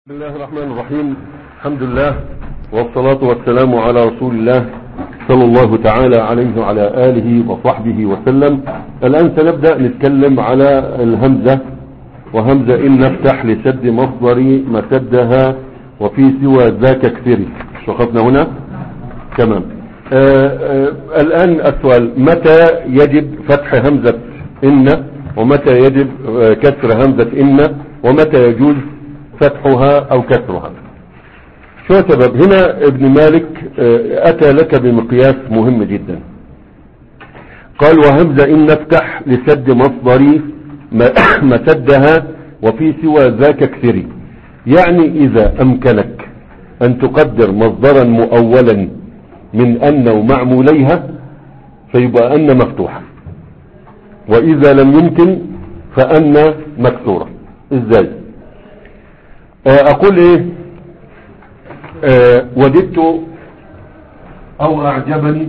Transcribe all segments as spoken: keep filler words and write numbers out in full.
بسم الله الرحمن الرحيم. الحمد لله والصلاة والسلام على رسول الله صلى الله تعالى عليه وعلى آله وصحبه وسلم. الآن سنبدأ نتكلم على الهمزة، وهمزة إن نفتح لسد مصدر مسدها وفي سوى ذاك كثير. شخصنا هنا تمام. آآ آآ الآن السؤال: متى يجب فتح همزة إن، ومتى يجب كسر همزة إن، ومتى يجوز فتحها او كسرها؟ شو سبب؟ هنا ابن مالك اتى لك بمقياس مهم جدا. قال: وهمزة ان نفتح لسد مصدري مسدها وفي سوى ذاك كثري. يعني اذا امكنك ان تقدر مصدرا مؤولا من ان ومعموليها فيبقى ان مفتوحة، واذا لم يمكن فان مكسورة. ازاي؟ اقول ايه؟ أه وددت او اعجبني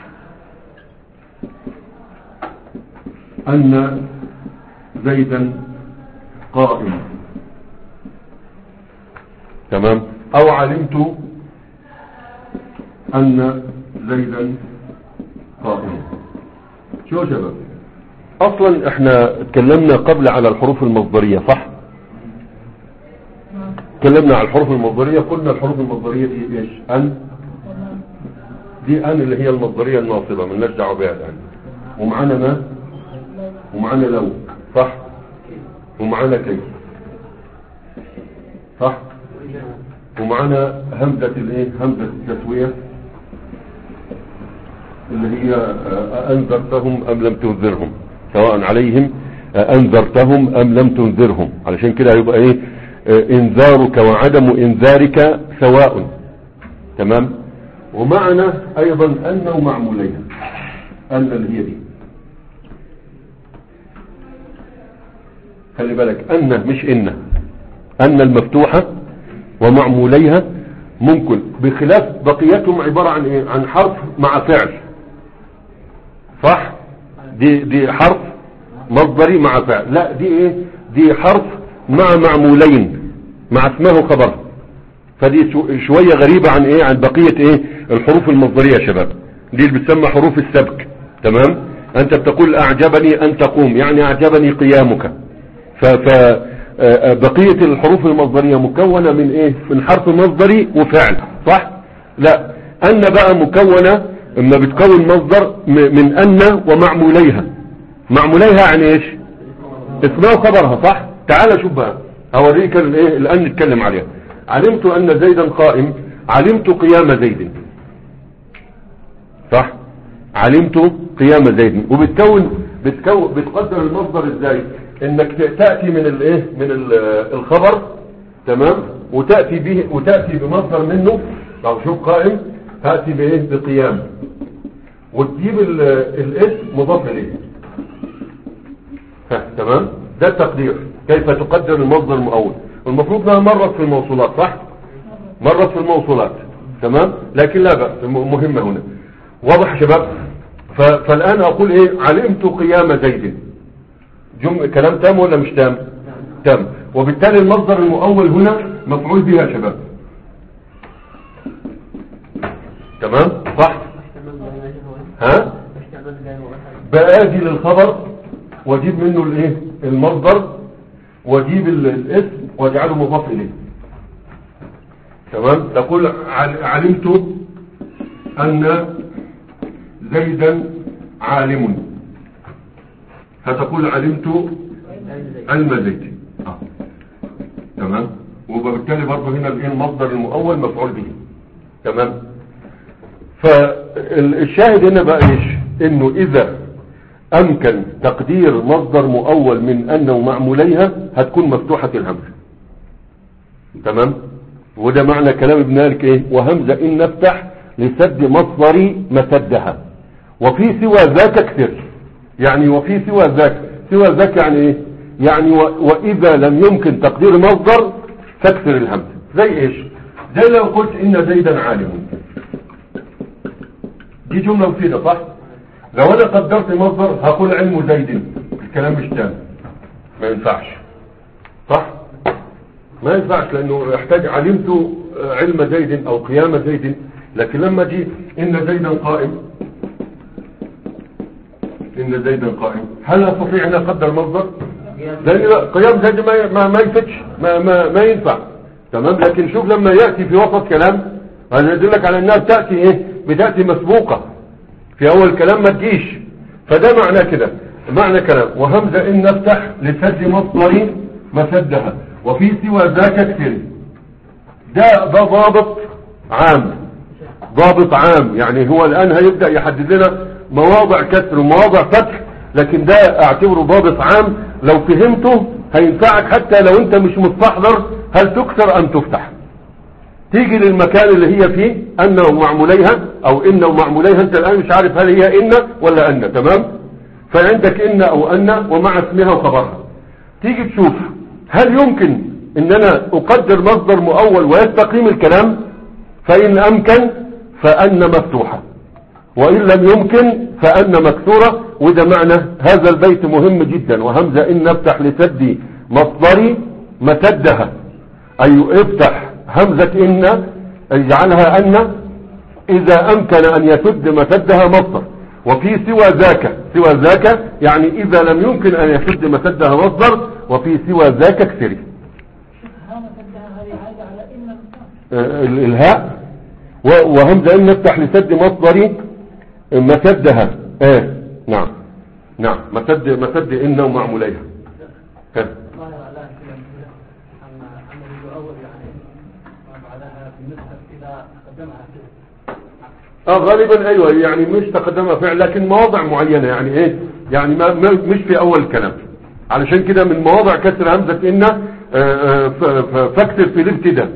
ان زيدا قائم، تمام، او علمت ان زيدا قائم. شو شباب؟ اصلا احنا اتكلمنا قبل على الحروف المصدرية، صح؟ تكلمنا على الحروف المصدرية، قلنا الحروف المصدرية دي ايش؟ ان، دي ان اللي هي المصدرية الناصبة مالناش دعوة بها الان. ومعانا ما، ومعانا لو، صح، ومعانا كيف، صح، ومعانا همزة الايه؟ همزة التسوية اللي هي انذرتهم ام لم تنذرهم، سواء عليهم انذرتهم ام لم تنذرهم. علشان كده هيبقى ايه؟ انذارك وعدم انذارك سواء، تمام. ومعنى ايضا ان ومعموليها، ان اللي هي دي، خلي بالك، ان مش ان، ان المفتوحة ومعموليها ممكن، بخلاف بقيتهم عبارة عن ايه؟ عن حرف مع فعل، صح؟ دي دي حرف مصدري مع فعل. لا، دي ايه؟ دي حرف مع معمولين مع اسمه خبر. فدي شوية غريبة عن ايه؟ عن بقية ايه؟ الحروف المصدرية يا شباب. دي اللي بتسمى حروف السبك، تمام. انت بتقول اعجبني ان تقوم، يعني اعجبني قيامك. فبقية الحروف المصدرية مكونة من ايه؟ من حرف مصدري وفعل، صح؟ لا، ان بقى مكونة اما بتكون مصدر من ان ومعموليها. معموليها يعني ايش؟ اسمها وخبرها، صح؟ تعال شوف بقى، اوريك الايه الان نتكلم عليها. علمت ان زيدا قائم، علمت قيام زيد، صح؟ علمت قيام زيد. وبتكون بتكون بتقدر المصدر ازاي؟ انك تاتي من الايه؟ من الخبر، تمام، وتاتي به وتاتي بمصدر منه. لو شوف قائم تاتي بايه؟ بقيام، وتجيب الاسم مضاف اليه، تمام. ده التقدير، كيف تقدر المصدر المؤول. المفروض انها مرت في الموصولات، صح؟ مرت في الموصولات، تمام. لكن لا بأس، مهمة هنا. واضح يا شباب؟ فالان اقول ايه؟ علمت قيام زيد. جمع كلام تام ولا مش تام؟ تام. وبالتالي المصدر المؤول هنا مفعول به يا شباب، تمام، صح؟ ها؟ باجي للخبر واجيب منه الايه؟ المصدر، واجيب الاسم واجعله مضاف اليه، تمام. تقول علمت ان زيدا عالم، فتقول علمت علم زيد، آه. تمام. وبالتالي برضه هنا الايه؟ المصدر المؤول مفعول به، تمام. فالشاهد هنا بقى ايش؟ انه اذا امكن تقدير مصدر مؤول من ان ومعموليها هتكون مفتوحة الهمزة، تمام. وده معنى كلام ابن مالك ايه؟ وهمزة ان نفتح لسد مصدري مسدها وفي سوى ذاك كثر. يعني وفي سوى ذاك، سوى ذاك يعني ايه؟ يعني و... واذا لم يمكن تقدير مصدر تكسر الهمزة. زي ايش؟ زي لو قلت ان زيدا عالم، دي جملة مفيدة، صح؟ لو انا قدرت مصدر هقول علم زيد، الكلام مش تام، ما ينفعش، صح؟ ما ينفعش، لانه يحتاج علمت علم زيد او قيام زيد. لكن لما جي ان زيدا قائم، ان زيدا قائم، هل استطيع ان اقدر مصدر؟ لان قيام زيد ما ما, ما يفتش، ما, ما, ما ينفع. تمام. لكن شوف لما ياتي في وسط كلام، هذا يدلك على انها بتاتي ايه، بتاتي مسبوقه في اول كلام ما تجيش. فده معنى كده، معنى كلام وهمزه ان نفتح لسد مصدر مسدها وفي سوى ذاك اكثر. ده ده ضابط عام، ضابط عام. يعني هو الان هيبدا يحدد لنا مواضع كسر ومواضع فتح، لكن ده اعتبره ضابط عام. لو فهمته هينفعك حتى لو انت مش مستحضر هل تكسر ام تفتح. تيجي للمكان اللي هي فيه ان ومعموليها او ان ومعموليها، انت الان مش عارف هل هي ان ولا ان. تمام. فعندك ان او ان ومع اسمها وخبرها. تيجي تشوف هل يمكن ان انا اقدر مصدر مؤول ويستقيم الكلام. فان امكن فان مفتوحة، وان لم يمكن فان مكسورة. وده معنى هذا البيت مهم جدا. وهمزة ان نفتح لسد مصدري مسدها، اي افتح همزة ان اجعلها ان اذا امكن ان يسد مسدها مصدر. وفي سوى ذاك، سوى ذاك يعني اذا لم يمكن ان يسد مسدها مصدر. وفي سوى ذاك اكثري. الهاء وهمزة ان نفتح لسد مصدري مسدها. اه نعم نعم مسد مسد ان ومعموليها. اه اه غالبا ايوه، يعني مش تقدمها فعل لكن مواضع معينة. يعني ايه، يعني ما مش في اول كلام. علشان كده من مواضع كسر همزة ان فاكسر في الابتداء.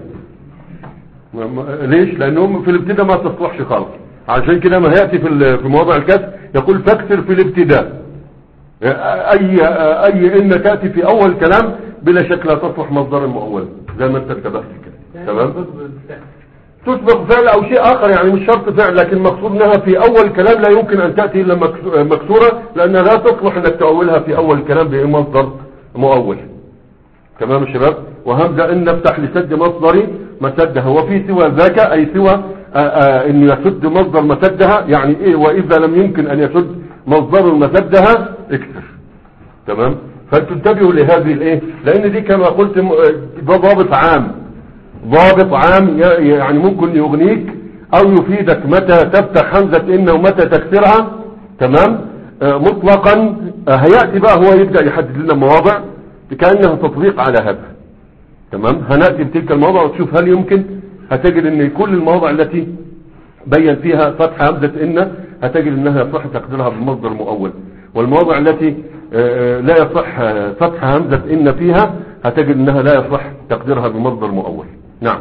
ليش؟ لانهم في الابتداء ما تصلحش خالص. عشان كده ما هيأتي في في مواضع الكسر يقول فاكسر في الابتداء. اي اي ان تأتي في اول كلام بلا شك لا تصلح مصدر مؤول زي ما انت انتبهت كده. تمام. تسبق فعل او شيء اخر، يعني مش شرط فعل، لكن مقصود انها في اول كلام لا يمكن ان تأتي الا مكسورة، لانها لا تصلح انك تأولها في اول كلام بمصدر مؤول. تمام يا شباب. وهمزة ان نفتح لسد مصدري مسدها وفي سوى ذاك اي سوى ان يسد مصدر مسدها. يعني ايه، واذا لم يمكن ان يسد مصدر مسدها اكثر. تمام. فانتبهوا لهذه الايه، لان دي كما قلت ده ضابط عام، ضابط عام يعني ممكن يغنيك او يفيدك متى تفتح همزة ان ومتى تكسرها. تمام. آه مطلقا. آه هيأتي بقى هو يبدأ يحدد لنا مواضع كأنها تطبيق على هذا. تمام. هنأتي بتلك المواضع وتشوف هل يمكن. هتجد ان كل المواضع التي بين فيها فتح همزة ان هتجد انها يصح تقديرها بمصدر مؤول، والمواضع التي آه لا يصح فتح همزة ان فيها هتجد انها لا يصح تقديرها بمصدر مؤول. نعم.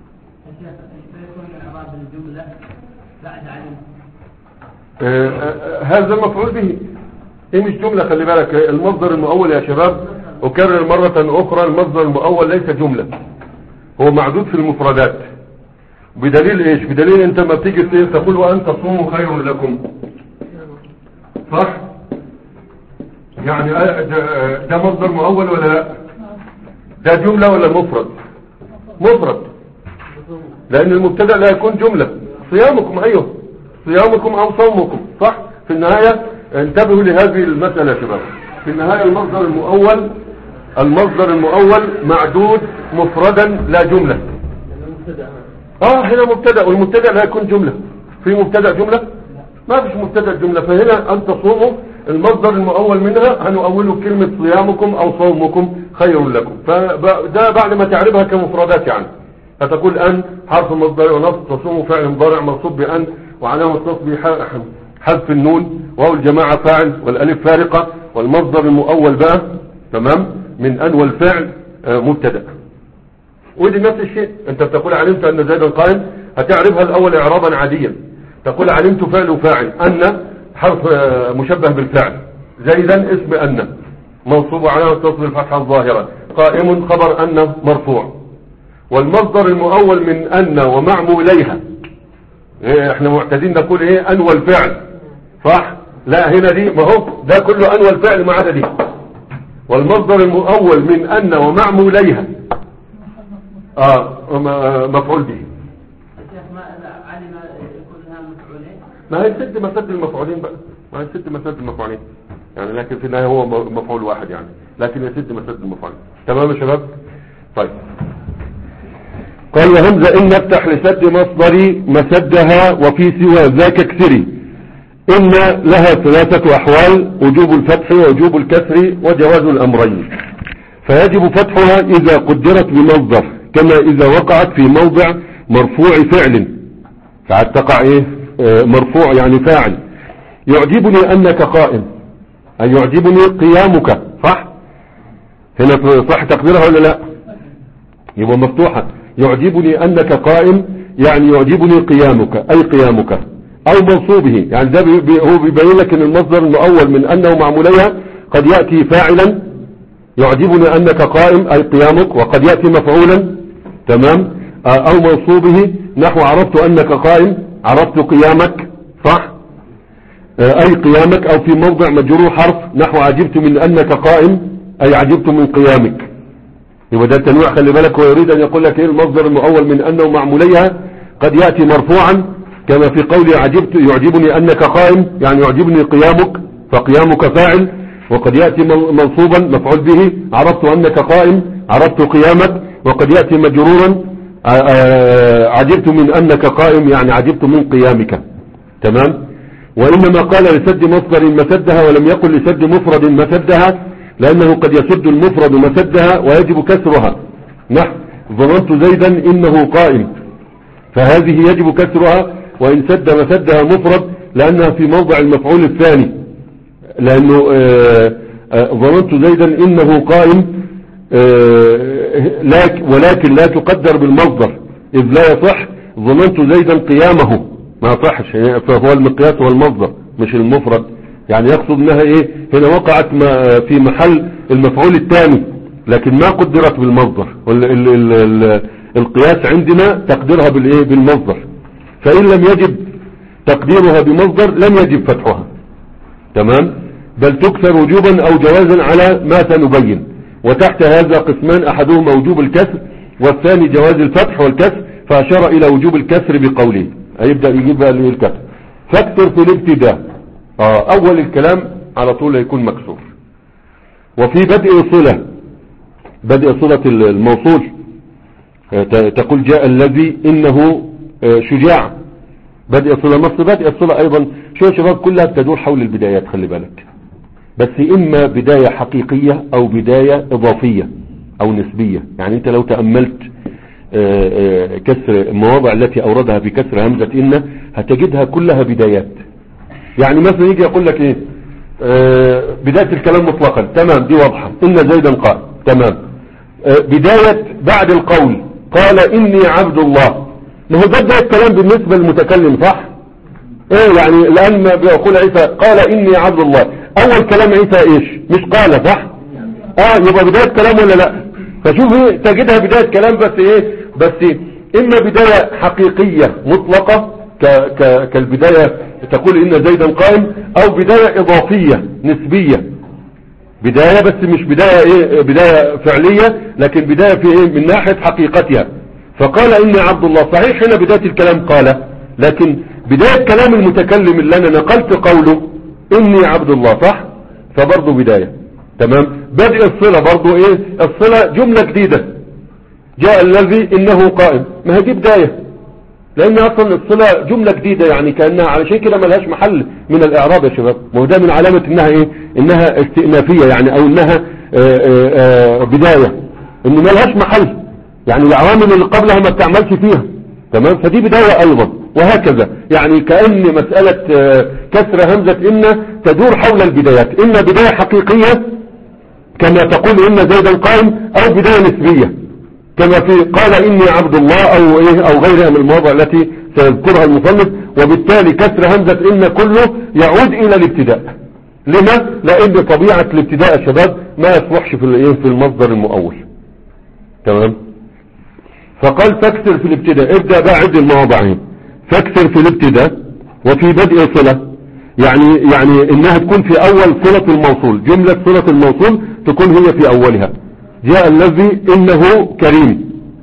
آه آه هذا المفعول به. ايه مش جملة، خلي بالك. المصدر المؤول يا شباب اكرر مرة اخرى، المصدر المؤول ليس جملة، هو معدود في المفردات. بدليل ايش؟ بدليل انت ما بتيجي تقول وان تصوموا خير لكم، صح؟ يعني ده, ده مصدر مؤول ولا لا؟ ده جملة ولا مفرد؟ مفرد، لان المبتدا لا يكون جملة. صيامكم، ايوه صيامكم او صومكم، صح؟ في النهاية انتبهوا لهذه المسألة يا شباب. في النهاية المصدر المؤول، المصدر المؤول معدود مفردا لا جملة. اه هنا مبتدا، والمبتدا لا يكون جملة. في مبتدا جملة؟ ما فيش مبتدا جملة. فهنا ان تصوموا المصدر المؤول منها هنؤوله كلمة صيامكم او صومكم خير لكم. فده بعد ما تعرفها كمفردات يعني هتقول ان حرف مصدر ونصب، تصوموا فعل مضارع منصوب بان وعلامة نصبه حذف النون، واو الجماعة فاعل والالف فارقة، والمصدر المؤول بقى تمام من ان والفعل مبتدا. ودي نفس الشيء. انت بتقول علمت ان زيدا قائم، هتعرفها الاول اعرابا عاديا. تقول علمت فعل وفاعل، ان حرف مشبه بالفعل، زيدا اسم ان منصوب على تصل الفتحة الظاهرة، قائم خبر ان مرفوع. والمصدر المؤول من ان ومعموليها، إيه احنا معتادين نقول ايه ان والفعل، صح؟ لا هنا دي ما هو ده كله ان والفعل ما عدا دي. والمصدر المؤول من ان ومعموليها اه مفعول به. علم كلها مفعولين. ما هي ست مسد المفعولين بقى، ما هي ست مسد المفعولين يعني، لكن في النهاية هو مفعول واحد يعني، لكن هي ست مسد المفعولين. تمام يا شباب؟ طيب قال وهمزة إن نفتح لسد مصدري مسدها وفي سوى ذاك اكسري. إن لها ثلاثة أحوال: وجوب الفتح ووجوب الكسر وجواز الأمرين. فيجب فتحها إذا قدرت بمصدر، كما إذا وقعت في موضع مرفوع فعل، فعاد تقع إيه آه مرفوع يعني فاعل. يعجبني أنك قائم، أي يعجبني قيامك، صح؟ هنا صح تقديرها ولا لا؟ يبقى مفتوحة. يعجبني أنك قائم يعني يعجبني قيامك، أي قيامك، أو منصوبه يعني ده بي هو بيبين لك أن المصدر المؤول من أنه معموليها قد يأتي فاعلا، يعجبني أنك قائم أي قيامك، وقد يأتي مفعولا، تمام، أو منصوبه نحو عرفت أنك قائم، عرفت قيامك، صح، أي قيامك، أو في موضع مجرور حرف نحو عجبت من أنك قائم أي عجبت من قيامك. يبقى ده التنويع، خلي بالك، هو يريد أن يقول لك إيه المصدر المؤول من أنه معموليها قد يأتي مرفوعا، كما في قولي عجبت يعجبني أنك قائم يعني يعجبني قيامك، فقيامك فاعل، وقد يأتي منصوبا مفعول به، عرفت أنك قائم عرفت قيامك، وقد يأتي مجرورا عجبت من أنك قائم يعني عجبت من قيامك. تمام. وإنما قال لسد مصدر مسدها ولم يقل لسد مفرد مسدها، لأنه قد يسد المفرد مسدها ويجب كسرها، نحو ظننت زيدا إنه قائم، فهذه يجب كسرها وإن سد مسدها مفرد لأنها في موضع المفعول الثاني، لأنه ظننت زيدا إنه قائم ولكن لا تقدر بالمصدر، إذ لا يصح ظننت زيدا قيامه، ما صحش، فهو المقياس والمصدر مش المفرد، يعني يقصد انها ايه هنا وقعت في محل المفعول الثاني لكن ما قدرت بالمصدر. ال ال ال ال القياس عندنا تقديرها بالايه بالمصدر، فإن لم يجب تقديرها بمصدر لم يجب فتحها، تمام، بل تكسر وجوبا او جوازا على ما سنبين. وتحت هذا قسمان، احدهما وجوب الكسر والثاني جواز الفتح والكسر، فاشار الى وجوب الكسر بقوله، هيبدأ يجيب بقى الكسر. فاكسر في الابتداء، آه اول الكلام على طول يكون مكسور. وفي بدء صلة، بدء صلة الموصول تقول جاء الذي انه شجاع، بدء صلة نص بدء الصلة ايضا. شو يا شباب كلها بتدور حول البدايات، خلي بالك، بس اما بداية حقيقية او بداية اضافية او نسبية. يعني انت لو تأملت كسر المواضع التي اوردها بكسر همزة ان هتجدها كلها بدايات. يعني مثلا يجي يقول لك ايه بداية الكلام مطلقا، تمام، دي واضحة، ان زيدا قال، تمام. بداية بعد القول قال اني عبد الله، ما هو بدأ الكلام بالنسبة للمتكلم، صح؟ ايه يعني لان بيقول عيسى قال اني عبد الله، اول كلام عيسى ايش؟ مش قال، صح؟ اه يبقى بداية كلام ولا لا؟ فشوف ايه تجدها بداية كلام، بس ايه بس إيه؟ اما بداية حقيقية مطلقة ك ك كالبداية تقول ان زيدا قائم، او بداية اضافية نسبية، بداية بس مش بداية ايه بداية فعلية، لكن بداية في ايه من ناحية حقيقتها. فقال اني عبد الله، صحيح هنا بداية الكلام قال، لكن بداية كلام المتكلم اللي انا نقلت قوله اني عبد الله، صح، فبرضه بداية، تمام. بدء الصلة برضه ايه الصلة جملة جديدة، جاء الذي انه قائم، ما هي دي بداية، لان اصلا الصلة جملة جديدة، يعني كأنها على شيء كده ملهاش محل من الاعراب يا شباب. ما هو ده من علامة انها ايه انها استئنافية يعني، او انها آآ آآ بداية، ان ملهاش محل، يعني العوامل اللي قبلها ما بتعملش فيها، تمام، فدي بداية ايضا. وهكذا يعني كأن مسألة كسر همزة ان تدور حول البدايات، اما بداية حقيقية كما تقول ان زيدا قائم، او بداية نسبية كما في قال اني عبد الله، او ايه او غيرها من المواضع التي سيذكرها المصنف. وبالتالي كسر همزة ان كله يعود الى الابتداء. لما؟ لان طبيعة الابتداء يا شباب ما يصلحش في الايه في المصدر المؤول، تمام. فقال فاكسر في الابتداء، ابدأ بقى عد المواضعين. فاكسر في الابتداء وفي بدء صلة، يعني يعني انها تكون في اول صلة الموصول، جملة صلة الموصول تكون هي في اولها. جاء الذي انه كريم،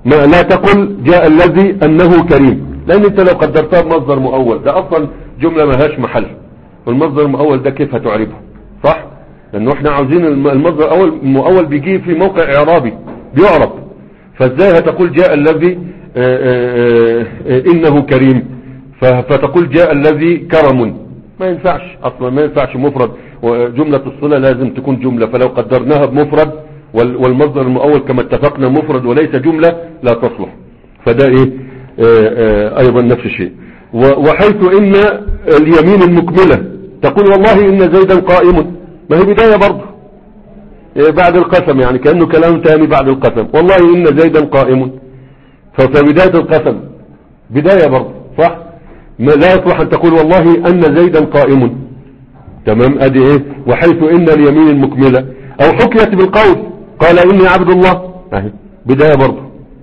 ما لا تقل جاء الذي أنه كريم، لأن أنت لو قدرتها بمصدر مؤول ده أصلا جملة ما هاش محل، والمصدر المؤول ده كيف هتعربه؟ صح؟ لأنه احنا عاوزين المصدر الأول المؤول بيجي في موقع إعرابي بيعرب، فازاي هتقول جاء الذي آآ آآ إنه كريم فتقول جاء الذي كرم؟ ما ينفعش أصلا، ما ينفعش مفرد، وجملة الصلة لازم تكون جملة، فلو قدرناها بمفرد والمصدر المؤول كما اتفقنا مفرد وليس جملة لا تصلح، فده ايه آآ ايضا نفس الشيء. وحيث ان اليمين المكملة تقول والله ان زيدا قائم، ما هي بداية برضه بعد القسم، يعني كأنه كلام تاني بعد القسم، والله ان زيدا قائم، فبداية القسم بداية برضه صح، لا يصلح ان تقول والله ان زيدا قائم. تمام، ادي ايه وحيث ان اليمين المكملة، او حكيت بالقول قال اني عبد الله، اهي بداية برضه.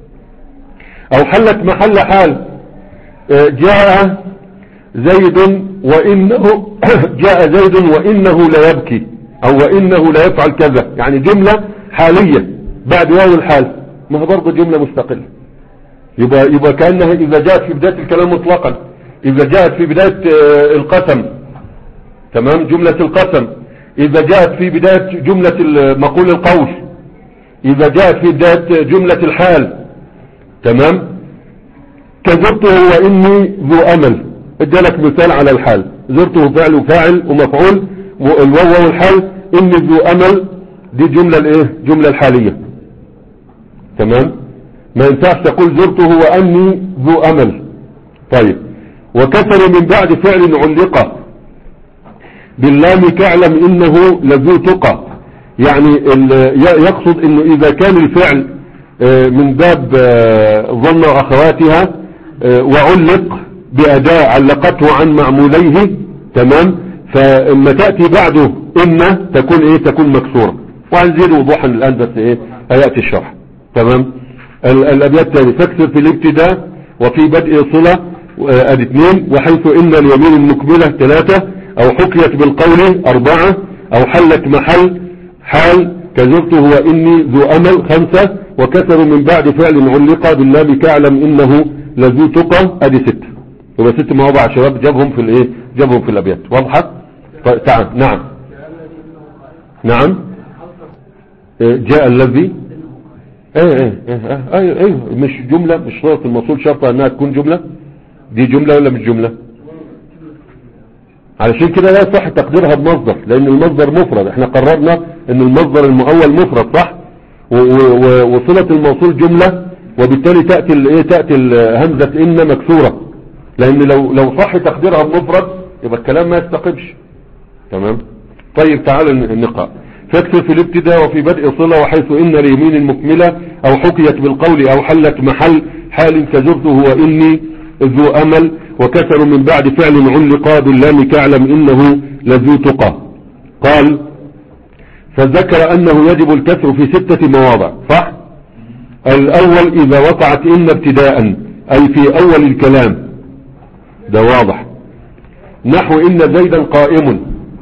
او حلت محل حال، جاء زيد وانه جاء زيد وانه لا يبكي، او وانه لا يفعل كذا، يعني جملة حالية بعد واو الحال، ما هي برضه جملة مستقلة. يبقى يبقى كأنها اذا جاءت في بداية الكلام مطلقا، اذا جاءت في بداية القسم، تمام، جملة القسم، اذا جاءت في بداية جملة مقول القول، اذا جاءت في بداية جملة الحال، تمام. كزرته واني ذو امل، ادالك مثال على الحال، زرته فعل وفاعل ومفعول، والواو والحال، اني ذو امل، دي جملة الايه جملة الحالية، تمام. ما ينفعش تقول زرته واني ذو امل. طيب، وكسر من بعد فعل علق باللام كاعلم انه لذو تقى، يعني يقصد انه اذا كان الفعل من باب ظن واخواتها وعلق بأداة علقته عن معموليه، تمام، فلما تأتي بعده إن تكون إيه تكون مكسورة، وهنزيد وضوحا الآن بس إيه هيأتي الشرح، تمام. الأبيات التالي فاكسر في الابتداء وفي بدء صلة ادي اثنين، وحيث إن اليمين المكملة ثلاثة، أو حكيت بالقول أربعة، أو حلت محل حال كزرته وإني ذو أمل خمسة، وكسر من بعد فعل علق باللام كاعلم إنه لذو تقى ادي ستة. يبقى ست مواضع شباب جابهم في الايه جابهم في الابيات، واضحه؟ طيب تعال. نعم نعم جاء الذي ايه ايه ايه ايه, ايه مش جمله، مش صيغه الموصول شرط انها تكون جمله، دي جمله ولا مش جمله؟ علشان كده لا يصح تقديرها بمصدر، لان المصدر مفرد، احنا قررنا ان المصدر المؤول مفرد صح، وصله الموصول جمله، وبالتالي تأتي الايه تأتي همزة ان مكسورة، لان لو لو صح تقديرها بمفرد يبقى الكلام ما يستقبش، تمام. طيب تعال نقرأ. فاكسر في الابتداء وفي بدء صلة وحيث ان اليمين المكملة، او حكيت بالقول، او حلت محل حال كزرته واني ذو امل، وكسر من بعد فعل علق باللام كاعلم انه لذو تقى. قال فذكر انه يجب الكسر في ستة مواضع، صح؟ الاول اذا وقعت ان ابتداء اي في اول الكلام، ده واضح، نحو ان زيدا قائم،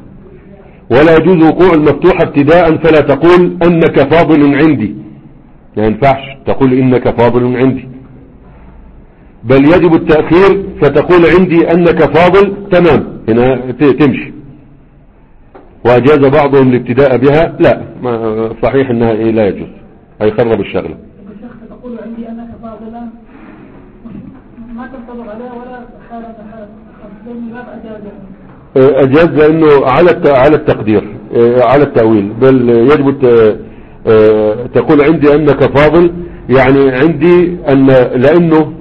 ولا يجوز وقوع المفتوح ابتداء، فلا تقول انك فاضل عندي، ما ينفعش تقول انك فاضل عندي، بل يجب التأخير، فتقول عندي انك فاضل، تمام، هنا تمشي. واجاز بعضهم الابتداء بها، لا ما صحيح انها ايه لا يجوز، هيخرب الشغله. تقول عندي انك فاضلا ما تنطبق عليها ولا حالة حالة من باب اجاز، اجاز لانه على على التقدير على التأويل، بل يجب تقول عندي انك فاضل، يعني عندي ان لانه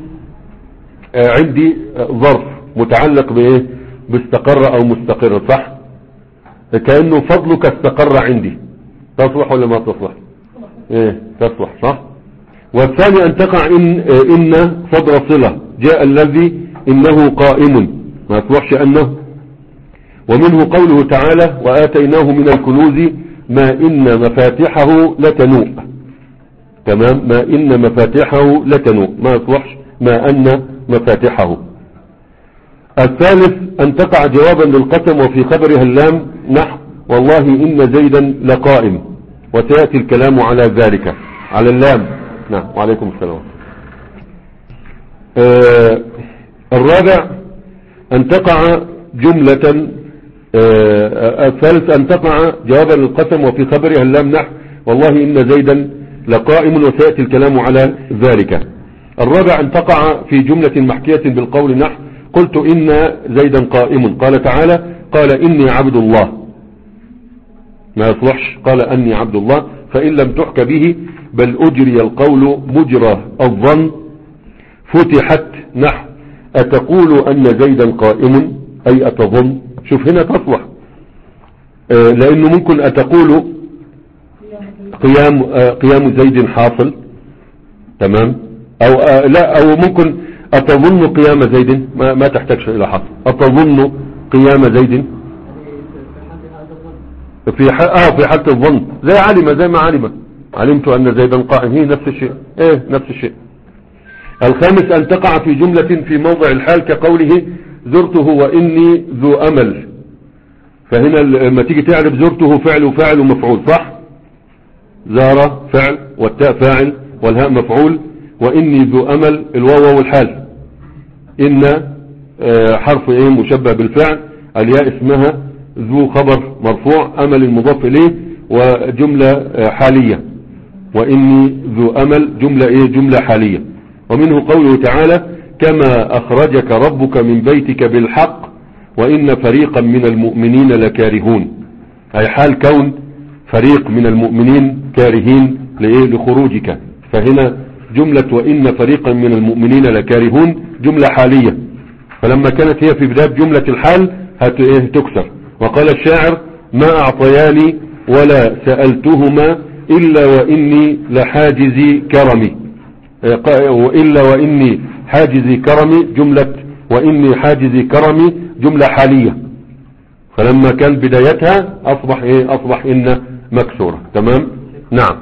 عندي ظرف متعلق بايه باستقر او مستقر، صح، كأنه فضلك استقر عندي، تصلح ولا ما تصلح؟ ايه تصلح صح. والثاني ان تقع ان ان صدر صلة، جاء الذي انه قائم، ما تصلحش انه. ومنه قوله تعالى وآتيناه من الكنوز ما إن مفاتحه لتنوء، تمام، ما إن مفاتحه لتنوء، ما يصلحش ما أن مفاتحه. الثالث أن تقع جوابا للقسم وفي خبرها اللام، نحو والله إن زيدا لقائم، وسيأتي الكلام على ذلك على اللام. نعم وعليكم السلام. آه الرابع أن تقع جملة، آه الثالث أن تقع جوابا للقسم وفي خبرها اللام نحو والله إن زيدا لقائم، وسيأتي الكلام على ذلك. الرابع أن تقع في جملة محكية بالقول نحو قلت إن زيدا قائم، قال تعالى قال إني عبد الله، ما يصلحش قال أني عبد الله، فإن لم تحك به بل أجري القول مجرى الظن فتحت نحو أتقول أن زيدا قائم أي أتظن. شوف هنا تصلح، آه لأنه ممكن أتقول قيام آه قيام زيد حاصل، تمام، أو آه لا، أو ممكن أتظن قيام زيد، ما, ما تحتاجش إلى حاصل، أتظن قيام زيد في ح... اه في حالة الظن، زي علم، زي ما علم علمت أن زيدا قائم، هي نفس الشيء، ايه نفس الشيء. الخامس أن تقع في جملة في موضع الحال كقوله زرته وإني ذو أمل، فهنا لما تيجي تعرف زرته فعل وفاعل ومفعول، صح؟ زار فعل والتاء فاعل والهاء مفعول، وإني ذو أمل الواو والحال، إن حرف ايه مشبه بالفعل، الياء اسمها ذو خبر مرفوع، أمل المضاف إليه وجملة حالية، وإني ذو أمل جملة ايه جملة حالية. ومنه قوله تعالى كما أخرجك ربك من بيتك بالحق وإن فريقا من المؤمنين لكارهون، أي حال كون فريق من المؤمنين كارهين لإيه لخروجك، فهنا جملة وإن فريقا من المؤمنين لكارهون جملة حالية، فلما كانت هي في بداية جملة الحال هتكسر. وقال الشاعر ما أعطياني ولا سألتهما إلا وإني لحاجزي كرمي، وإلا وإني حاجزي كرمي جملة وإني حاجزي كرمي جملة حالية، فلما كان بدايتها أصبح إيه أصبح إن مكسورة، تمام. نعم.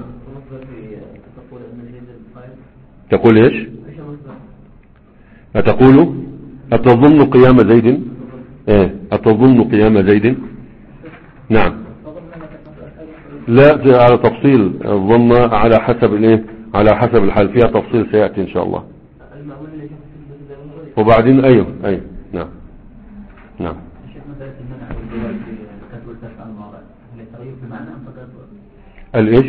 تقول إيش؟ أتقول أتظن قيام زيد، إيه أتظن قيام زيد، نعم. لا على تفصيل الظن على حسب الايه على حسب الحال، فيها تفصيل سيأتي ان شاء الله. وبعدين ايوه ايوه نعم نعم. الايش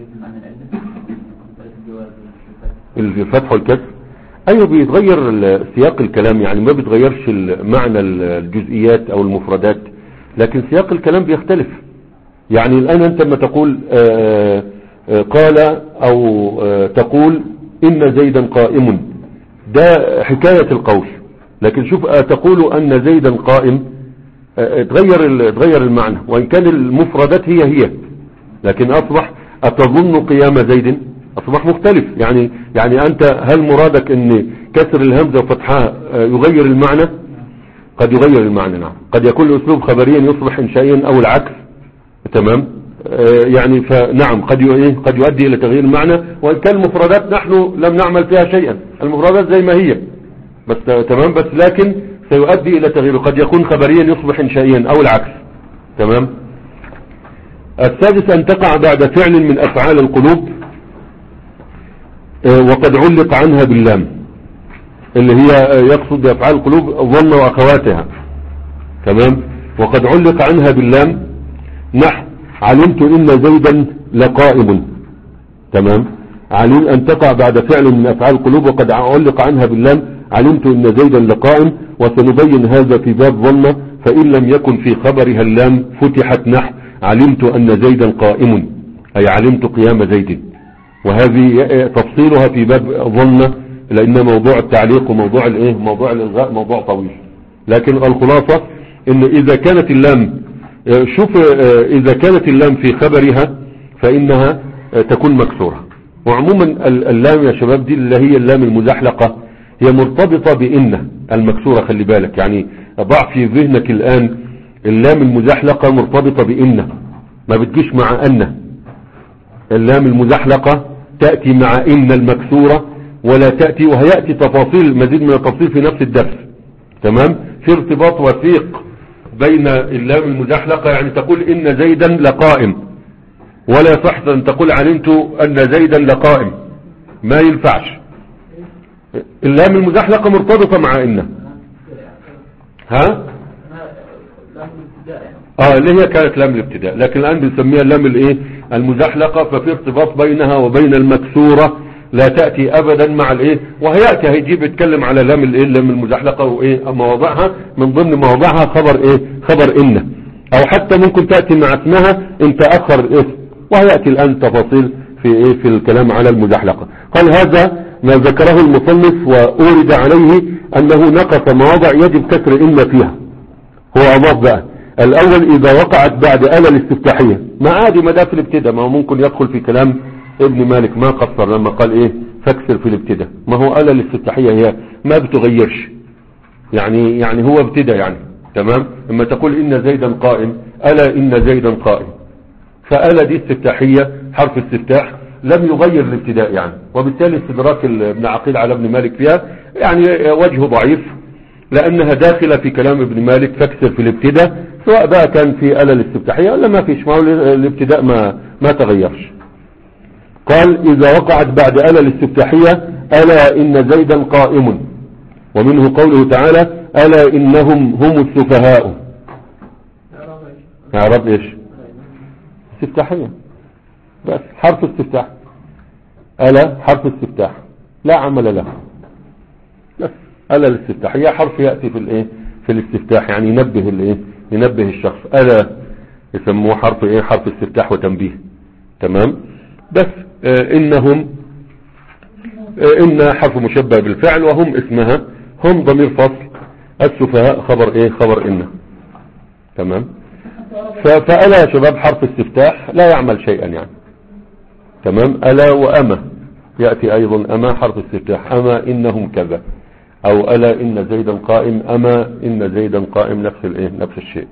الفتح والكسر؟ ايوه بيتغير سياق الكلام، يعني ما بيتغيرش معنى الجزئيات او المفردات، لكن سياق الكلام بيختلف. يعني الآن أنت لما تقول آآ آآ قال أو تقول إن زيدا قائم، ده حكاية القول، لكن شوف تقول أن زيدا قائم تغير تغير المعنى، وإن كان المفردات هي هي، لكن أصبح أتظن قيام زيد أصبح مختلف. يعني يعني أنت هل مرادك أن كسر الهمزة وفتحها يغير المعنى؟ قد يغير المعنى، نعم. قد يكون الأسلوب خبريا يصبح إنشائيا أو العكس، تمام. آه يعني فنعم قد قد يؤدي الى تغيير المعنى، وان كان المفردات نحن لم نعمل فيها شيئا، المفردات زي ما هي بس، تمام، بس لكن سيؤدي الى تغييره، قد يكون خبريا يصبح انشائيا او العكس، تمام. السادس ان تقع بعد فعل من افعال القلوب آه وقد علق عنها باللام، اللي هي يقصد بافعال القلوب الظن واخواتها، تمام. وقد علق عنها باللام نحو علمت إن زيدا لقائم، تمام. علم أن تقع بعد فعل من أفعال القلوب وقد علق عنها باللام علمت إن زيدا لقائم، وسنبين هذا في باب ظن، فإن لم يكن في خبرها اللام فتحت نحو علمت أن زيدا قائم أي علمت قيام زيد، وهذه تفصيلها في باب ظن، لأن موضوع التعليق وموضوع الإيه موضوع الإلغاء موضوع طويل، لكن الخلاصة إن إذا كانت اللام شوف إذا كانت اللام في خبرها فإنها تكون مكسورة. وعموما اللام يا شباب دي اللي هي اللام المزحلقة هي مرتبطة بإن المكسورة، خلي بالك، يعني ضع في ذهنك الآن اللام المزحلقة مرتبطة بإن، ما بتجيش مع أن. اللام المزحلقة تأتي مع إن المكسورة ولا تأتي، وهيأتي تفاصيل مزيد من التفصيل في نفس الدرس، تمام. في ارتباط وثيق بين اللام المزحلقة، يعني تقول إن زيدا لقائم، ولا يصح أن تقول علمت أن زيدا لقائم، ما ينفعش، اللام المزحلقة مرتبطة مع إن. ها اه اللي هي كانت لام الابتداء، لكن الآن بنسميها اللام الايه المزحلقة، ففي ارتباط بينها وبين المكسورة لا تأتي ابدا مع الايه، وهيأتي هيجيب يتكلم على لام الايه اللام المزحلقة وايه مواضعها، من ضمن مواضعها خبر ايه خبر إن، او حتى ممكن تأتي مع اسمها ان تأخر الاسم، وهيأتي الآن تفاصيل في ايه في الكلام على المزحلقة. قال هذا ما ذكره المصنف وأورد عليه أنه نقص مواضع يجب كسر إن فيها. هو أضاف بقى الأول إذا وقعت بعد آلة الاستفتاحية، ما عادي ما ده في الابتداء، ما هو ممكن يدخل في كلام ابن مالك ما قصر لما قال إيه فاكسر في الابتداء، ما هو آلة الاستفتاحية هي ما بتغيرش، يعني يعني هو ابتداء يعني تمام. اما تقول إن زيدا قائم، ألا إن زيدا قائم، فآلة دي استفتاحية حرف استفتاح لم يغير الابتداء يعني، وبالتالي استدراك ابن عقيل على ابن مالك فيها يعني وجهه ضعيف، لأنها داخلة في كلام ابن مالك فاكسر في الابتداء، سواء بقى كان في آلة الاستفتاحية ولا ما فيش، ما هو الابتداء ما ما تغيرش. قال إذا وقعت بعد آلة الاستفتاحية ألا إن زيدا قائم، ومنه قوله تعالى ألا إنهم هم السفهاء. اعراب ايش استفتاحية بس حرف استفتاح، ألا حرف استفتاح لا عمل له، بس ألا الاستفتاحية حرف يأتي في الايه في الاستفتاح، يعني ينبه الايه ينبه الشخص، ألا يسموه حرف ايه حرف استفتاح وتنبيه تمام. بس آه إنهم آه إن حرف مشبه بالفعل، وهم اسمها، هم ضمير فصل، السفهاء خبر ايه خبر إن تمام. فألا يا شباب حرف استفتاح لا يعمل شيئا يعني تمام. ألا وأما يأتي أيضا أما حرف استفتاح، أما إنهم كذا، أو ألا إن زيدا قائم، أما إن زيدا قائم، نفس الإيه نفس الشيء.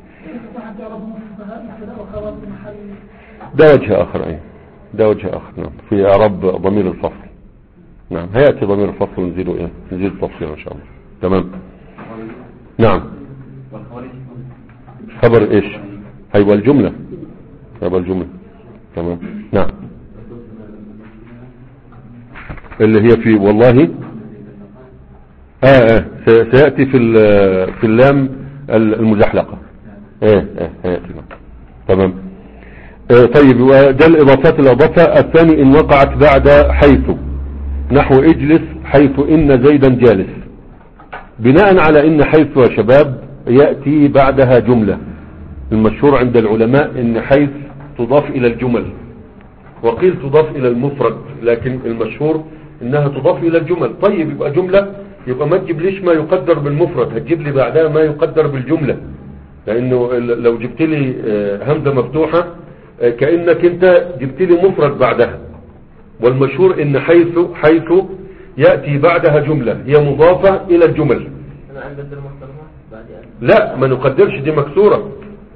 ده وجه آخر أي ده وجه آخر نعم في إعراب ضمير الفصل نعم، هيأتي ضمير الفصل نزيله إيه نزيل تفصيل إن شاء الله تمام. نعم خبر إيش هيبقى الجملة هيبقى الجملة تمام. نعم اللي هي في والله اه اه سيأتي في في اللام المزحلقة ايه اه هيأتي تمام. اه طيب وده الإضافات الإضافة الثاني إن وقعت بعد حيث، نحو اجلس حيث إن زيدا جالس، بناء على إن حيث يا شباب يأتي بعدها جملة. المشهور عند العلماء إن حيث تضاف إلى الجمل، وقيل تضاف إلى المفرد، لكن المشهور إنها تضاف إلى الجمل. طيب يبقى جملة، يبقى ما تجيب ليش ما يقدر بالمفرد، هتجيب لي بعدها ما يقدر بالجملة، لأنه لو جبت لي همزة مفتوحة كأنك أنت جبت لي مفرد بعدها. والمشهور إن حيث حيث يأتي بعدها جملة هي مضافة إلى الجمل. لا ما نقدرش دي مكسورة،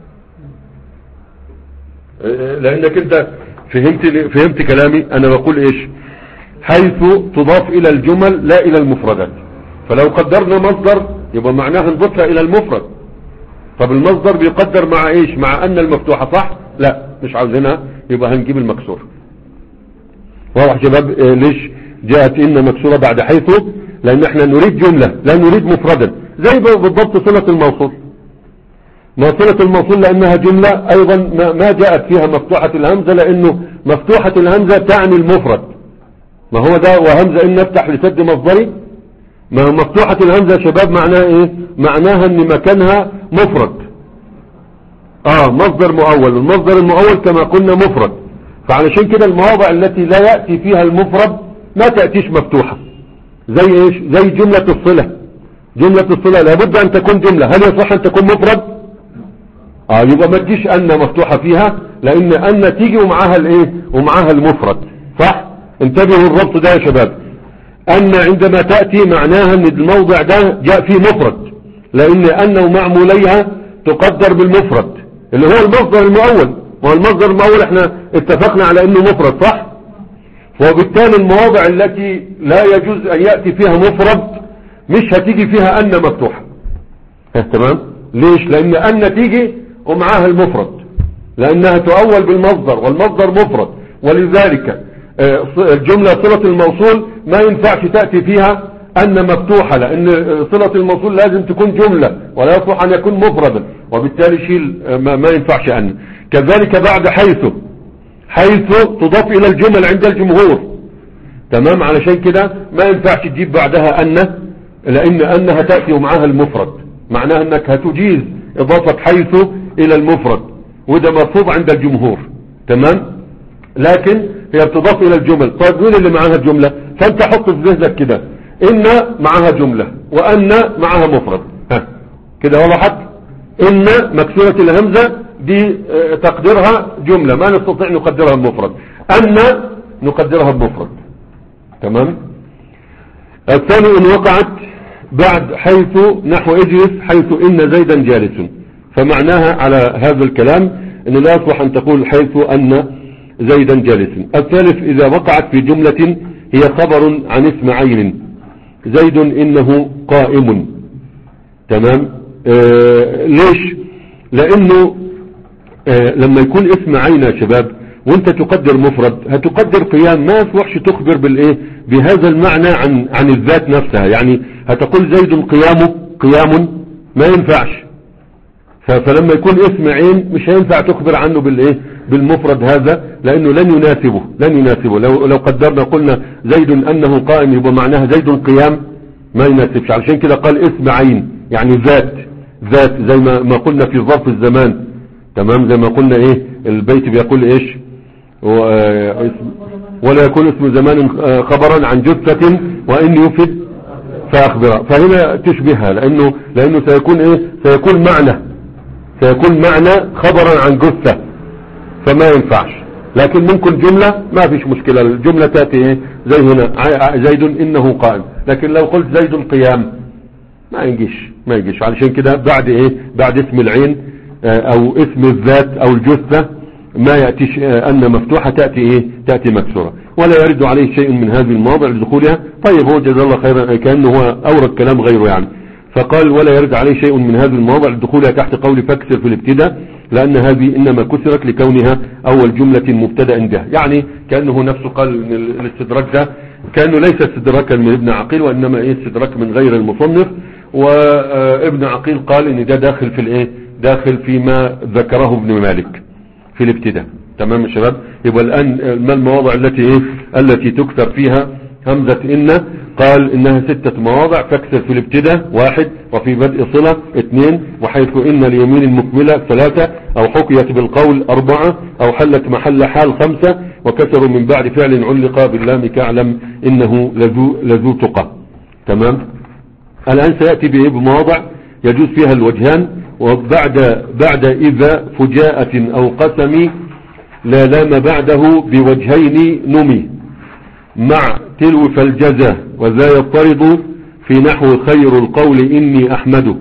لأنك أنت فهمت فهمت كلامي. أنا بقول إيش حيث تضاف إلى الجمل لا إلى المفردات، فلو قدرنا مصدر يبقى معناها نضيفها إلى المفرد. طب المصدر بيقدر مع إيش مع أن المفتوحة صح؟ لا مش عاوزينها، يبقى هنجيب المكسور. واضح شباب ليش جاءت إن مكسورة بعد حيث؟ لأن احنا نريد جملة لا نريد مفردا، زي بالضبط صلة الموصول. ما صلة الموصول لأنها جملة أيضا ما جاءت فيها مفتوحة الهمزة، لأنه مفتوحة الهمزة تعني المفرد. ما هو ده وهمزة إن نفتح لسد مصدري، ما هو مفتوحة الهمزة يا شباب معناها إيه؟ معناها إن مكانها مفرد، آه مصدر مؤول، المصدر المؤول كما قلنا مفرد. فعلشان كده المواضع التي لا يأتي فيها المفرد ما تأتيش مفتوحة، زي إيش؟ زي جملة الصلة. جملة الصلة لابد أن تكون جملة، هل يصح أن تكون مفرد؟ آه يبقى ما تجيش أن مفتوحة فيها، لأن أن تيجي ومعاها الإيه؟ ومعاها المفرد، صح؟ انتبهوا الربط ده يا شباب. أن عندما تأتي معناها أن الموضع ده جاء فيه مفرد، لأن أن ومعموليها تقدر بالمفرد اللي هو المصدر المؤول، والمصدر المؤول احنا اتفقنا على أنه مفرد صح؟ وبالتالي المواضع التي لا يجوز أن يأتي فيها مفرد مش هتيجي فيها أن مفتوحة. تمام؟ ليش؟ لأن أن تيجي ومعاها المفرد، لأنها تؤول بالمصدر والمصدر مفرد، ولذلك الجملة صلة الموصول ما ينفعش تأتي فيها أن مفتوحة، لأن صلة الموصول لازم تكون جملة ولا يصلح أن يكون مفردا، وبالتالي شيل ما, ما ينفعش أن. كذلك بعد حيث، حيث تضاف إلى الجمل عند الجمهور، تمام. علشان كده ما ينفعش تجيب بعدها أن، لأن أنها تأتي ومعها المفرد، معناها أنك هتجيز إضافة حيث إلى المفرد، وده مرفوض عند الجمهور، تمام. لكن هي بتضاف إلى الجمل. طيب مين اللي معاها الجملة؟ فأنت حط في ذهنك كده إن معها جملة وأن معها مفرد، ها كده وضحت. إن مكسورة الهمزة دي تقديرها جملة، ما نستطيع نقدرها بمفرد. أن نقدرها بمفرد، تمام. الثاني إن وقعت بعد حيث نحو اجلس حيث إن زيدا جالس، فمعناها على هذا الكلام إن لا يصلح أن تقول حيث أن زيدا جالس. الثالث إذا وقعت في جملة هي خبر عن اسم عين، زيد إنه قائم، تمام. آه ليش؟ لأنه آه لما يكون اسم عين يا شباب وانت تقدر مفرد هتقدر قيام، ما يصلحش تخبر بالايه بهذا المعنى عن عن الذات نفسها. يعني هتقول زيد قيامه قيام، ما ينفعش. فلما يكون اسم عين مش هينفع تخبر عنه بالايه بالمفرد هذا، لانه لن يناسبه لن يناسبه لو لو قدرنا قلنا زيد انه قائم يبقى معناها زيد قيام، ما يناسبش. علشان كده قال اسم عين يعني ذات، ذات زي ما ما قلنا في ظرف الزمان، تمام. زي ما قلنا ايه البيت بيقول ايش ولا يكون اسم زمان خبرا عن جثة وان يفد فاخبر، فهنا تشبهها لانه لانه سيكون ايه سيكون معنى سيكون معنى خبرا عن جثة، فما ينفعش. لكن ممكن جملة ما فيش مشكلة، الجملة تأتي ايه زي هنا زيد انه قائم، لكن لو قلت زيد قيام ما ينجيش ما ينجيش. علشان كده بعد ايه بعد اسم العين او اسم الذات او الجثة ما يأتيش ان مفتوحة تأتي ايه تأتي مكسورة، ولا يرد عليه شيء من هذه المواضع لدخولها. طيب هو جزا الله خيرا كأنه هو اورد كلام غيره يعني، فقال ولا يرد عليه شيء من هذه المواضع لدخولها تحت قول فاكسر في الابتداء، لأن هذه إنما كسرت لكونها أول جملة مبتدأ بها. يعني كأنه نفسه قال إن الاستدراك ده كأنه ليس استدراكا من ابن عقيل، وإنما إيه استدراك من غير المصنف. وابن عقيل قال إن ده داخل في الإيه داخل فيما ذكره ابن مالك في الابتداء، تمام يا شباب. يبقى الآن ما المواضع التي إيه التي تكثر فيها همزة إن؟ قال إنها ستة مواضع. فاكسر في الابتداء واحد، وفي بدء صلة اثنين، وحيث إن اليمين المكملة ثلاثة، أو حكيت بالقول أربعة، أو حلت محل حال خمسة، وكسر من بعد فعل علق باللام كاعلم إنه لذو, لذو تقى، تمام. الآن سيأتي بمواضع يجوز فيها الوجهان. وبعد بعد إذا فجاءة أو قسم لا لام بعده بوجهين نمي مع تلو فالجزا، وذا يضطرد في نحو خير القول إني أحمد.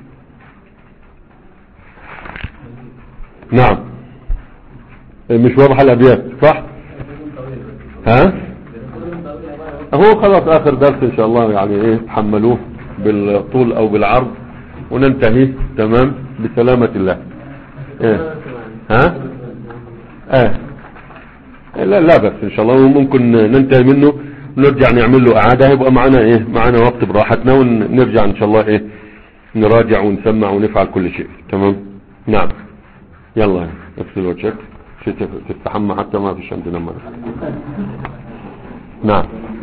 نعم مش واضح الأبيات صح؟ ها هو خلاص آخر درس إن شاء الله، يعني إيه تحملوه بالطول أو بالعرض وننتهي تمام بسلامة الله. إيه؟ ها اه لا لا بس ان شاء الله ممكن ننتهي منه نرجع نعمل له اعادة، يبقى معنا ايه معنا وقت براحتنا ونرجع ان شاء الله ايه نراجع ونسمع ونفعل كل شيء، تمام. نعم يلا اغسل وجهك تستحمى حتى ما فيش عندنا مرة. نعم.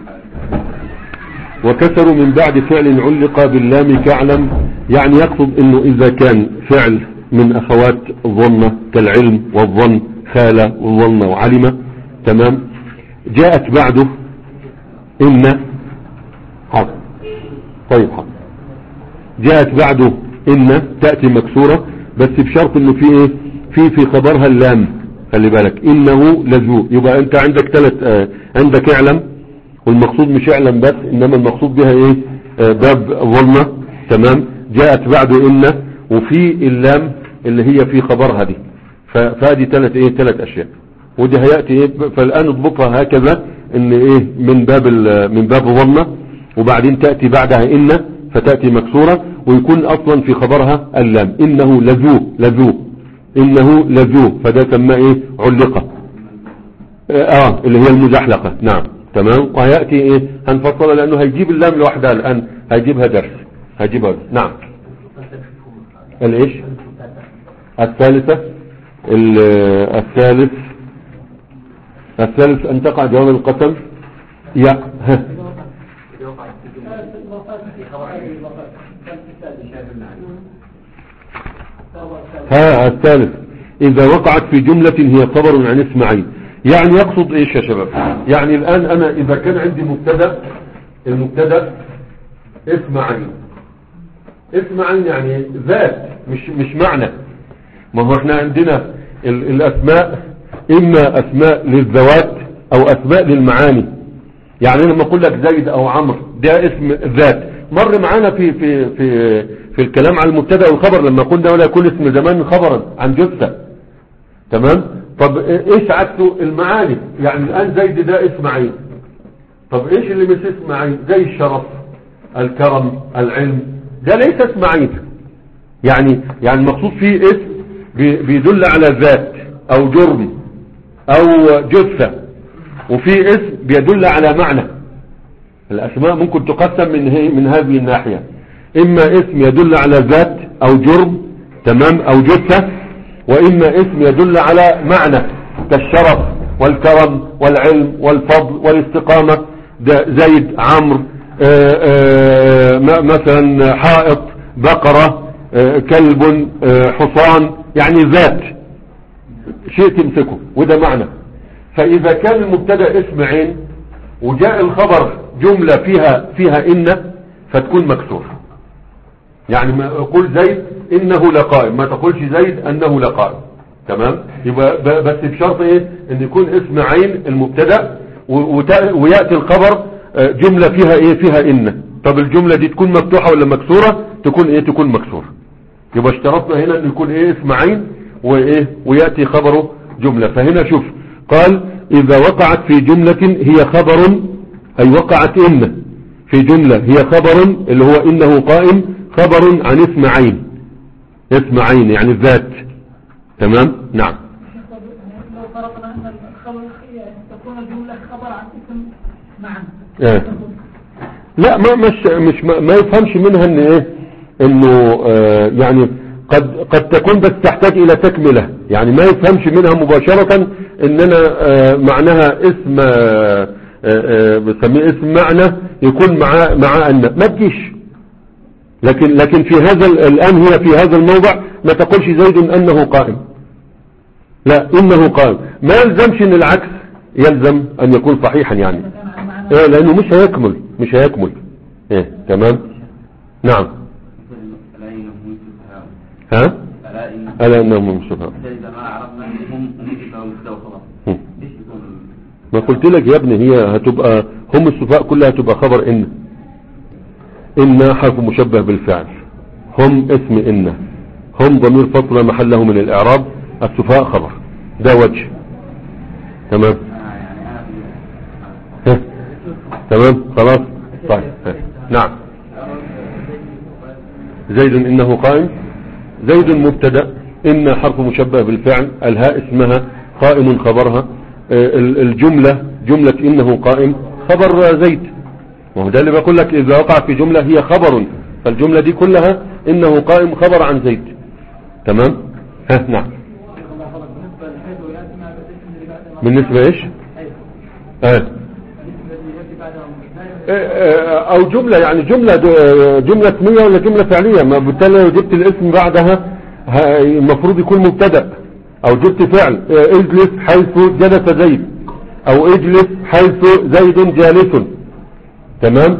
وكسر من بعد فعل علق باللام كاعلم، يعني يقصد انه اذا كان فعل من اخوات الظن كالعلم والظن خالة والظن وعلم، تمام، جاءت بعده إن حق. طيب حق جاءت بعده إن تأتي مكسورة، بس بشرط إنه في إيه في في خبرها اللام، خلي بالك إنه لذو. يبقى أنت عندك ثلاث آه عندك اعلم، والمقصود مش اعلم بس إنما المقصود بها إيه آه باب ظلمة، تمام. جاءت بعده إن وفي اللام اللي هي في خبرها دي، فهذه ثلاث ايه ثلاث اشياء، ودي هياتي ايه. فالان اضبطها هكذا ان ايه من باب من باب ظنه، وبعدين تاتي بعدها ان فتاتي مكسوره، ويكون اصلا في خبرها اللام انه لذو لذو انه لذو، فده سماه ايه علقه اه اللي هي المزحلقه. نعم تمام. وهيأتي ايه هنفصلها لانه هيجيب اللام لوحدها الان، هيجيبها درس هيجيبها درس. نعم. الايش الثالثة الثالث الثالث ان تقع جواب القسم. يا ها ها الثالث اذا وقعت في جملة هي خبر عن اسم عين. يعني يقصد ايش يا شباب؟ يعني الان انا اذا كان عندي مبتدا، المبتدا اسم عين، اسم عين يعني ذات مش مش معنى. ما هو احنا عندنا ال الاسماء اما اسماء للذوات او اسماء للمعاني. يعني لما اقول لك زيد او عمرو ده اسم ذات، مر معانا في في في في الكلام عن المبتدا والخبر لما قلنا ولا يكون اسم زمان خبرا عن جثة. تمام. طب ايش عكسه؟ المعاني. يعني الان زيد ده اسم عين. طب ايش اللي مش اسم عين؟ زي الشرف، الكرم، العلم، ده ليس اسم عين. يعني يعني المقصود فيه اسم بيدل على ذات او جرم او جثة، وفي اسم بيدل على معنى. الاسماء ممكن تقسم من من هذه الناحية، اما اسم يدل على ذات او جرم تمام او جثة، واما اسم يدل على معنى كالشرف والكرم والعلم والفضل والاستقامة. ده زيد، عمرو، مثلا حائط، بقرة، آه كلب، آه حصان، يعني ذات شيء تمسكه وده معنى. فاذا كان المبتدا اسم عين وجاء الخبر جملة فيها فيها ان فتكون مكسور. يعني ما اقول زيد انه لقائم، ما تقولش زيد انه لقائم. تمام. يبقى بس بشرط ايه؟ ان يكون اسم عين المبتدا وياتي الخبر جملة فيها ايه؟ فيها ان. طب الجملة دي تكون مفتوحة ولا مكسورة؟ تكون ايه؟ تكون مكسورة. يبقى اشترطنا هنا ان يكون ايه؟ اسم عين وايه؟ وياتي خبره جملة. فهنا شوف قال اذا وقعت في جملة هي خبر، اي وقعت ان في جملة هي خبر اللي هو انه قائم، خبر عن اسم عين. اسم عين يعني الذات. تمام. نعم. لو فرضنا ان الخبر تكون الجملة خبر عن اسم معنى. اه. لا ما مش مش ما, ما يفهمش منها ان ايه انه آه يعني قد قد تكون بس تحتاج الى تكملة. يعني ما يفهمش منها مباشرة اننا آه معناها اسم آه آه بسميه اسم معنى يكون مع مع ان ما تجيش. لكن لكن في هذا الان هي في هذا الموضع ما تقولش زيد انه قائم، لا انه قائم. ما يلزمش ان العكس يلزم ان يكون صحيحا يعني ايه، لانه مش هيكمل مش هيكمل ايه. تمام. نعم. ها الا انهم هم السفهاء. ما قلت لك يا ابني هي هتبقى هم السفهاء كلها هتبقى خبر ان. ان حرف مشبه بالفعل، هم اسم ان، هم ضمير فصل محله من الاعراب، السفهاء خبر. ده وجه. تمام. ها. تمام خلاص. طيب. ها. نعم. زيد انه قائم، زيد مبتدا، ان حرف مشبه بالفعل، الهاء اسمها، قائم خبرها، الجملة جملة انه قائم خبر زيد. وهو ده اللي بقول لك اذا وقع في جملة هي خبر، فالجملة دي كلها انه قائم خبر عن زيد. تمام. ها. نعم. بالنسبة ايش اه او جملة، يعني جملة جملة اسمية ولا جملة فعلية. ما بالتالي لو جبت الاسم بعدها المفروض يكون مبتدا، او جبت فعل اجلس حيث جلس زيد، او اجلس حيث زيد جالس. تمام.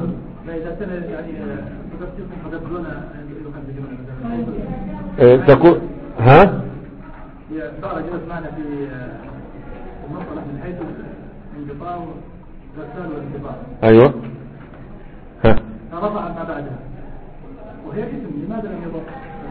اه تكون ها معنا في المصطلح من حيث الانقطاع والرسال والانقطاع. ايوه. ها. رفع ما بعدها وهي اسم، لماذا لم يضف؟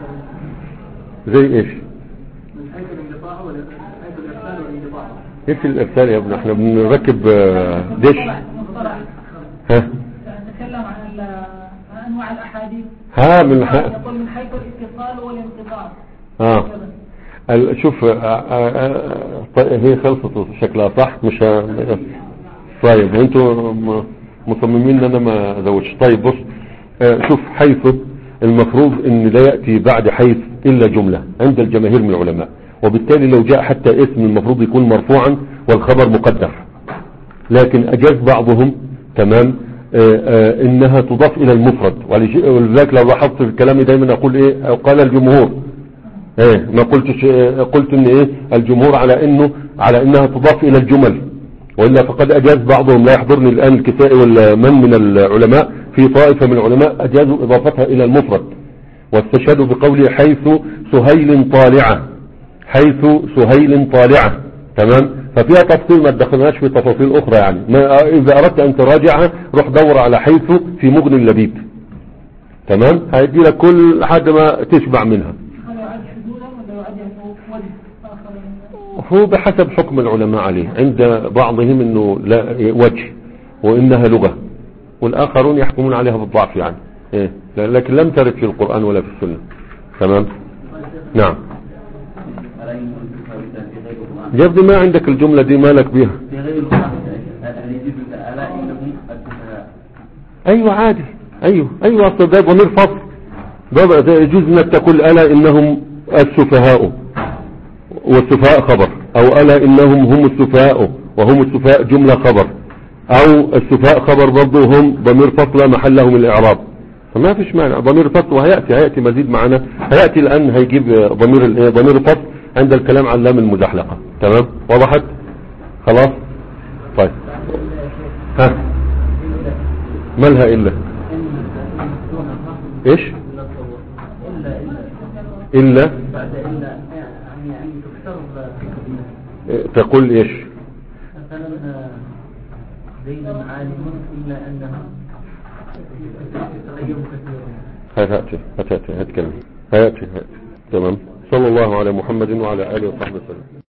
زي ايش؟ من حيث الانقطاع ولا حيث الارسال والانقطاع؟ ايش الارسال يا ابني؟ احنا بنركب دش. مصطلح. ها. نتكلم عن انواع الاحاديث. ها من ح... يقول من حيث الاتصال والانقطاع. اه شوف آه آه آه هي خلصت شكلها صح. مش ه... طيب وانتوا مصممين ان انا ما ازودش. طيب بص، آه شوف، حيث المفروض ان لا يأتي بعد حيث الا جملة عند الجماهير من العلماء، وبالتالي لو جاء حتى اسم المفروض يكون مرفوعا والخبر مقدر، لكن اجاز بعضهم تمام آه آه انها تضاف الى المفرد. ولذلك لو لاحظت في كلامي دايما اقول ايه، قال الجمهور، ايه ما قلتش، آه قلت ان ايه الجمهور على انه على انها تضاف الى الجمل، وإلا فقد أجاز بعضهم، لا يحضرني الآن الكسائي ولا من من العلماء، في طائفة من العلماء أجازوا إضافتها إلى المفرد، واستشهدوا بقوله حيث سهيل طالعة، حيث سهيل طالعة، تمام. ففيها تفصيل ما تدخلناش في تفاصيل أخرى يعني، ما إذا أردت أن تراجعها روح دور على حيث في مغني اللبيب، تمام، هيدي لك كل حد ما تشبع منها. هو بحسب حكم العلماء عليه، عند بعضهم انه لا وجه وانها لغة، والاخرون يحكمون عليها بالضعف يعني إيه؟ لكن لم ترد في القرآن ولا في السنة، تمام. نعم جبد ما عندك الجملة دي مالك بيها. ايوه عادي، ايوه ايوه اصل ده ضمير فصل، ده يجوز انك تقول الا انهم السفهاء والسفهاء خبر، او الا انهم هم السفهاء وهم السفهاء جملة خبر، او السفهاء خبر برضو هم ضمير فصل محله من الاعراب، فما فيش مانع ضمير فصل. وهيأتي هيأتي مزيد معنا، هيأتي الان هيجيب ضمير ضمير فصل عند الكلام عن لام المزحلقة، تمام. وضحت خلاص. طيب ها مالها الا ايش الا تقول ايش مثلا زيد عالم الا انها تغير كثيرا. هاتي هاتي هاتكلم هاتي هاتي تمام. صلى الله على محمد وعلى اله وصحبه وسلم.